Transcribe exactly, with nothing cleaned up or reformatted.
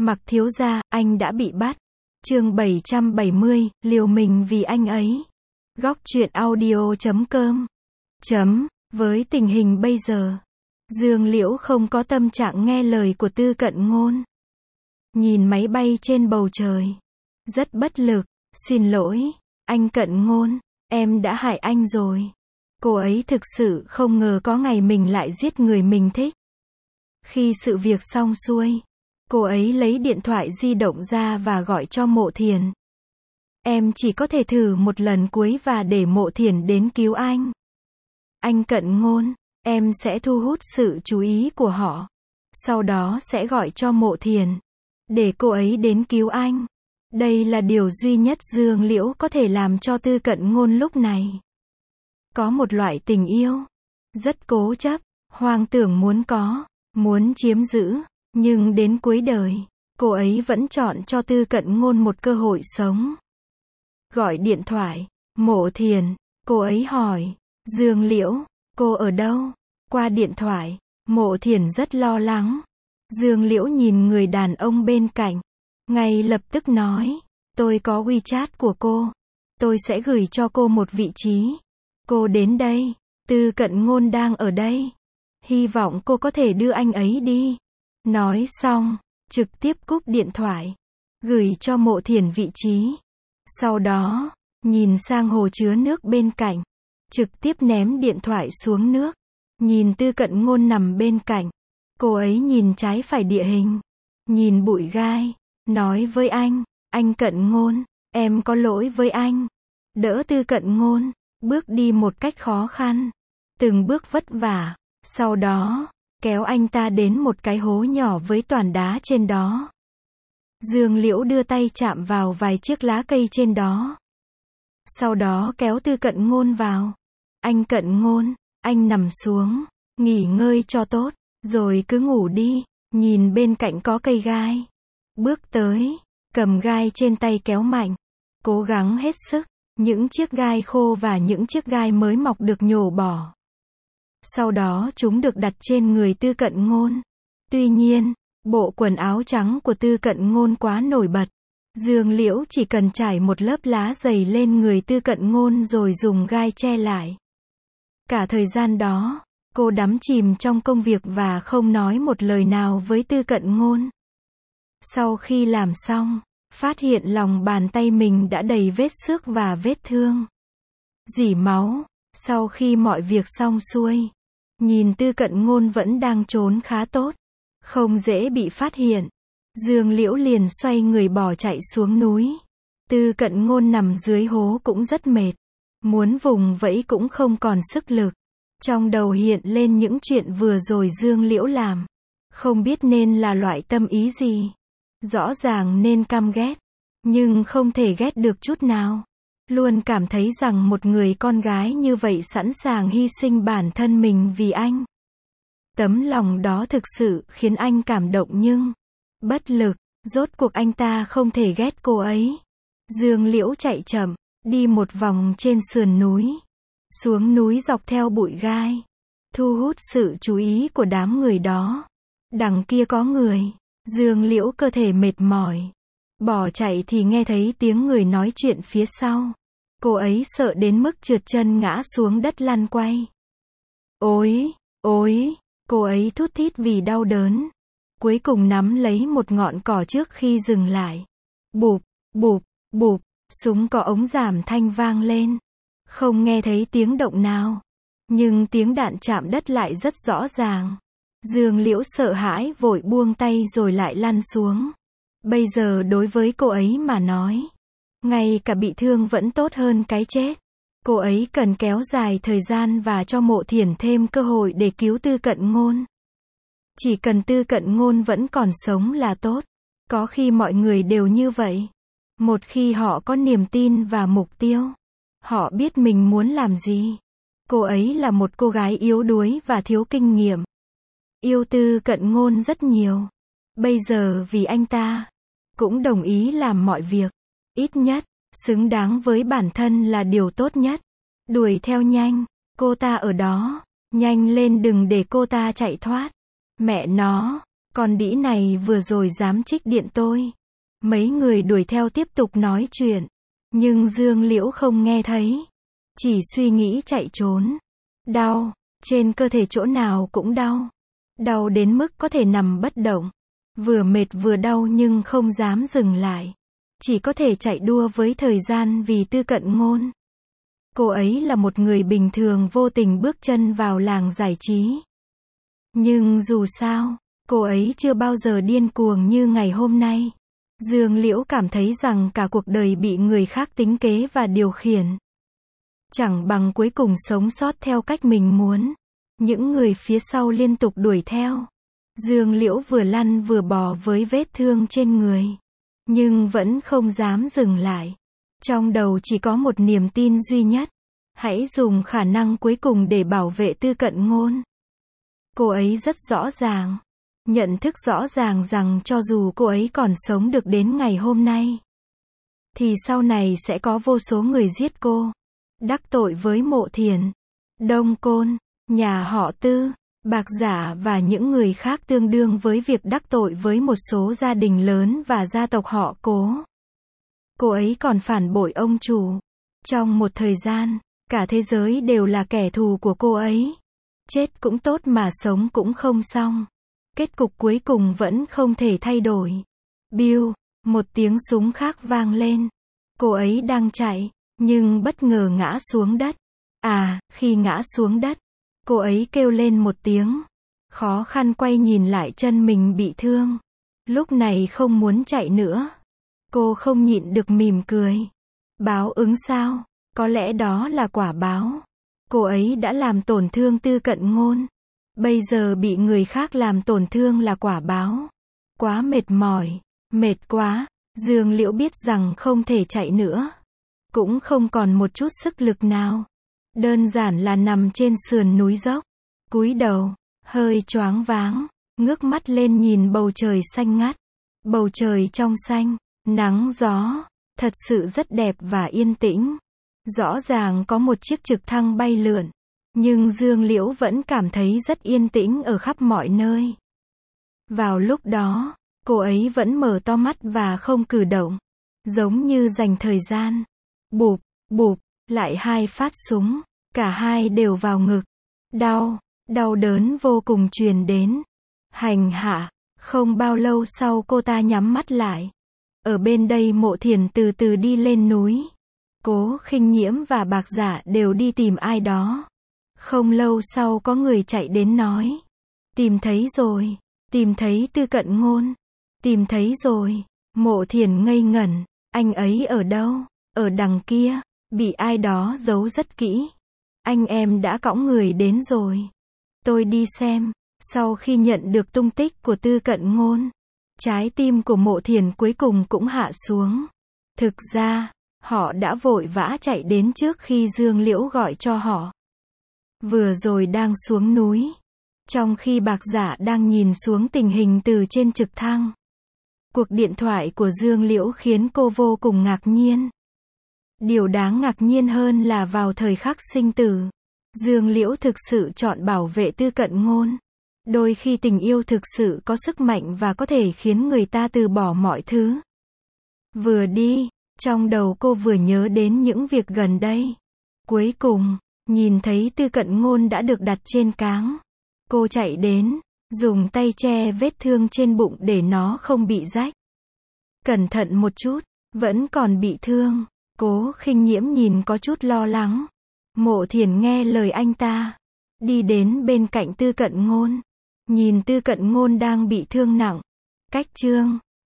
Mặc thiếu gia, anh đã bị bắt. Chương bảy trăm bảy mươi, liều mình vì anh ấy. Góc truyện audio chấm com. Chấm, với tình hình bây giờ, Dương Liễu không có tâm trạng nghe lời của Tư Cận Ngôn. Nhìn máy bay trên bầu trời, rất bất lực, xin lỗi, anh Cận Ngôn, em đã hại anh rồi. Cô ấy thực sự không ngờ có ngày mình lại giết người mình thích. Khi sự việc xong xuôi, cô ấy lấy điện thoại di động ra và gọi cho Mộ Thiền. Em chỉ có thể thử một lần cuối và để Mộ Thiền đến cứu anh. Anh Cận Ngôn, em sẽ thu hút sự chú ý của họ. Sau đó sẽ gọi cho Mộ Thiền, để cô ấy đến cứu anh. Đây là điều duy nhất Dương Liễu có thể làm cho Tư Cận Ngôn lúc này. Có một loại tình yêu, rất cố chấp, hoang tưởng muốn có, muốn chiếm giữ, nhưng đến cuối đời, cô ấy vẫn chọn cho Tư Cận Ngôn một cơ hội sống. Gọi điện thoại, Mộ Thiền, cô ấy hỏi, Dương Liễu, cô ở đâu? Qua điện thoại, Mộ Thiền rất lo lắng. Dương Liễu nhìn người đàn ông bên cạnh, ngay lập tức nói, tôi có WeChat của cô, tôi sẽ gửi cho cô một vị trí. Cô đến đây, Tư Cận Ngôn đang ở đây. Hy vọng cô có thể đưa anh ấy đi. Nói xong, trực tiếp cúp điện thoại, gửi cho Mộ Thiền vị trí. Sau đó, nhìn sang hồ chứa nước bên cạnh, trực tiếp ném điện thoại xuống nước. Nhìn Tư Cận Ngôn nằm bên cạnh, cô ấy nhìn trái phải địa hình, nhìn bụi gai, nói với anh, anh Cận Ngôn, em có lỗi với anh. Đỡ Tư Cận Ngôn, bước đi một cách khó khăn, từng bước vất vả, sau đó, kéo anh ta đến một cái hố nhỏ với toàn đá trên đó. Dương Liễu đưa tay chạm vào vài chiếc lá cây trên đó. Sau đó kéo Tư Cận Ngôn vào. Anh Cận Ngôn, anh nằm xuống, nghỉ ngơi cho tốt, rồi cứ ngủ đi. Nhìn bên cạnh có cây gai. Bước tới, cầm gai trên tay kéo mạnh, cố gắng hết sức. Những chiếc gai khô và những chiếc gai mới mọc được nhổ bỏ. Sau đó chúng được đặt trên người Tư Cận Ngôn. Tuy nhiên, bộ quần áo trắng của Tư Cận Ngôn quá nổi bật. Dương Liễu chỉ cần trải một lớp lá dày lên người Tư Cận Ngôn rồi dùng gai che lại. Cả thời gian đó, cô đắm chìm trong công việc và không nói một lời nào với Tư Cận Ngôn. Sau khi làm xong, phát hiện lòng bàn tay mình đã đầy vết xước và vết thương, rỉ máu. Sau khi mọi việc xong xuôi, nhìn Tư Cận Ngôn vẫn đang trốn khá tốt, không dễ bị phát hiện, Dương Liễu liền xoay người bỏ chạy xuống núi. Tư Cận Ngôn nằm dưới hố cũng rất mệt, muốn vùng vẫy cũng không còn sức lực. Trong đầu hiện lên những chuyện vừa rồi Dương Liễu làm, không biết nên là loại tâm ý gì. Rõ ràng nên căm ghét, nhưng không thể ghét được chút nào. Luôn cảm thấy rằng một người con gái như vậy sẵn sàng hy sinh bản thân mình vì anh. Tấm lòng đó thực sự khiến anh cảm động nhưng bất lực, rốt cuộc anh ta không thể ghét cô ấy. Dương Liễu chạy chậm, đi một vòng trên sườn núi, xuống núi dọc theo bụi gai, thu hút sự chú ý của đám người đó. Đằng kia có người. Dương Liễu cơ thể mệt mỏi, bỏ chạy thì nghe thấy tiếng người nói chuyện phía sau. Cô ấy sợ đến mức trượt chân ngã xuống đất lăn quay. Ôi, ôi, cô ấy thút thít vì đau đớn. Cuối cùng nắm lấy một ngọn cỏ trước khi dừng lại. Bụp, bụp, bụp, súng có ống giảm thanh vang lên. Không nghe thấy tiếng động nào, nhưng tiếng đạn chạm đất lại rất rõ ràng. Dương Liễu sợ hãi vội buông tay rồi lại lăn xuống. Bây giờ đối với cô ấy mà nói, ngay cả bị thương vẫn tốt hơn cái chết. Cô ấy cần kéo dài thời gian và cho Mộ Thiền thêm cơ hội để cứu Tư Cận Ngôn. Chỉ cần Tư Cận Ngôn vẫn còn sống là tốt. Có khi mọi người đều như vậy. Một khi họ có niềm tin và mục tiêu, họ biết mình muốn làm gì. Cô ấy là một cô gái yếu đuối và thiếu kinh nghiệm. Yêu Tư Cận Ngôn rất nhiều. Bây giờ vì anh ta, cũng đồng ý làm mọi việc. Ít nhất, xứng đáng với bản thân là điều tốt nhất. Đuổi theo nhanh, cô ta ở đó. Nhanh lên đừng để cô ta chạy thoát. Mẹ nó, Con đĩ này vừa rồi dám trích điện tôi. Mấy người đuổi theo tiếp tục nói chuyện. Nhưng Dương Liễu không nghe thấy. Chỉ suy nghĩ chạy trốn. Đau. Trên cơ thể chỗ nào cũng đau. Đau đến mức có thể nằm bất động. Vừa mệt vừa đau nhưng không dám dừng lại. Chỉ có thể chạy đua với thời gian vì Tư Cận Ngôn. Cô ấy là một người bình thường vô tình bước chân vào làng giải trí. Nhưng dù sao, cô ấy chưa bao giờ điên cuồng như ngày hôm nay. Dương Liễu cảm thấy rằng cả cuộc đời bị người khác tính kế và điều khiển. Chẳng bằng cuối cùng sống sót theo cách mình muốn. Những người phía sau liên tục đuổi theo. Dương Liễu vừa lăn vừa bò với vết thương trên người. Nhưng vẫn không dám dừng lại. Trong đầu chỉ có một niềm tin duy nhất. Hãy dùng khả năng cuối cùng để bảo vệ Tư Cận Ngôn. Cô ấy rất rõ ràng. Nhận thức rõ ràng rằng cho dù cô ấy còn sống được đến ngày hôm nay, thì sau này sẽ có vô số người giết cô. Đắc tội với Mộ Thiền, Đông Côn, nhà họ Tư, Bạc Giả và những người khác tương đương với việc đắc tội với một số gia đình lớn và gia tộc họ Cố. Cô ấy còn phản bội ông chủ. Trong một thời gian, cả thế giới đều là kẻ thù của cô ấy. Chết cũng tốt mà sống cũng không xong. Kết cục cuối cùng vẫn không thể thay đổi. Biu, một tiếng súng khác vang lên. Cô ấy đang chạy, nhưng bất ngờ ngã xuống đất. À, khi ngã xuống đất, cô ấy kêu lên một tiếng. Khó khăn quay nhìn lại chân mình bị thương. Lúc này không muốn chạy nữa. Cô không nhịn được mỉm cười. Báo ứng sao? Có lẽ đó là quả báo. Cô ấy đã làm tổn thương Tư Cận Ngôn. Bây giờ bị người khác làm tổn thương là quả báo. Quá mệt mỏi. Mệt quá. Dương Liễu biết rằng không thể chạy nữa. Cũng không còn một chút sức lực nào. Đơn giản là nằm trên sườn núi dốc. Cúi đầu. Hơi choáng váng. Ngước mắt lên nhìn bầu trời xanh ngắt. Bầu trời trong xanh. Nắng gió. Thật sự rất đẹp và yên tĩnh. Rõ ràng có một chiếc trực thăng bay lượn. Nhưng Dương Liễu vẫn cảm thấy rất yên tĩnh ở khắp mọi nơi. Vào lúc đó, cô ấy vẫn mở to mắt và không cử động. Giống như dành thời gian. Bụp, bụp, lại hai phát súng. Cả hai đều vào ngực. Đau, đau đớn vô cùng truyền đến. Hành hạ. Không bao lâu sau cô ta nhắm mắt lại. Ở bên đây Mộ Thiền từ từ đi lên núi. Cố Khinh Nhiễm và Bạc Giả đều đi tìm ai đó. Không lâu sau có người chạy đến nói. Tìm thấy rồi. Tìm thấy Tư Cận Ngôn. Tìm thấy rồi. Mộ Thiền ngây ngẩn. Anh ấy ở đâu? Ở đằng kia. Bị ai đó giấu rất kỹ. Anh em đã cõng người đến rồi. Tôi đi xem. Sau khi nhận được tung tích của Tư Cận Ngôn, trái tim của Mộ Thiền cuối cùng cũng hạ xuống. Thực ra, họ đã vội vã chạy đến trước khi Dương Liễu gọi cho họ. Vừa rồi đang xuống núi. Trong khi Bạc Giả đang nhìn xuống tình hình từ trên trực thăng. Cuộc điện thoại của Dương Liễu khiến cô vô cùng ngạc nhiên. Điều đáng ngạc nhiên hơn là vào thời khắc sinh tử, Dương Liễu thực sự chọn bảo vệ Tư Cận Ngôn. Đôi khi tình yêu thực sự có sức mạnh và có thể khiến người ta từ bỏ mọi thứ. Vừa đi, trong đầu cô vừa nhớ đến những việc gần đây. Cuối cùng, nhìn thấy Tư Cận Ngôn đã được đặt trên cáng. Cô chạy đến, dùng tay che vết thương trên bụng để nó không bị rách. Cẩn thận một chút, vẫn còn bị thương. Cố Khinh Nhiễm nhìn có chút lo lắng. Mộ Thiền nghe lời anh ta. Đi đến bên cạnh Tư Cận Ngôn. Nhìn Tư Cận Ngôn đang bị thương nặng. Cách chương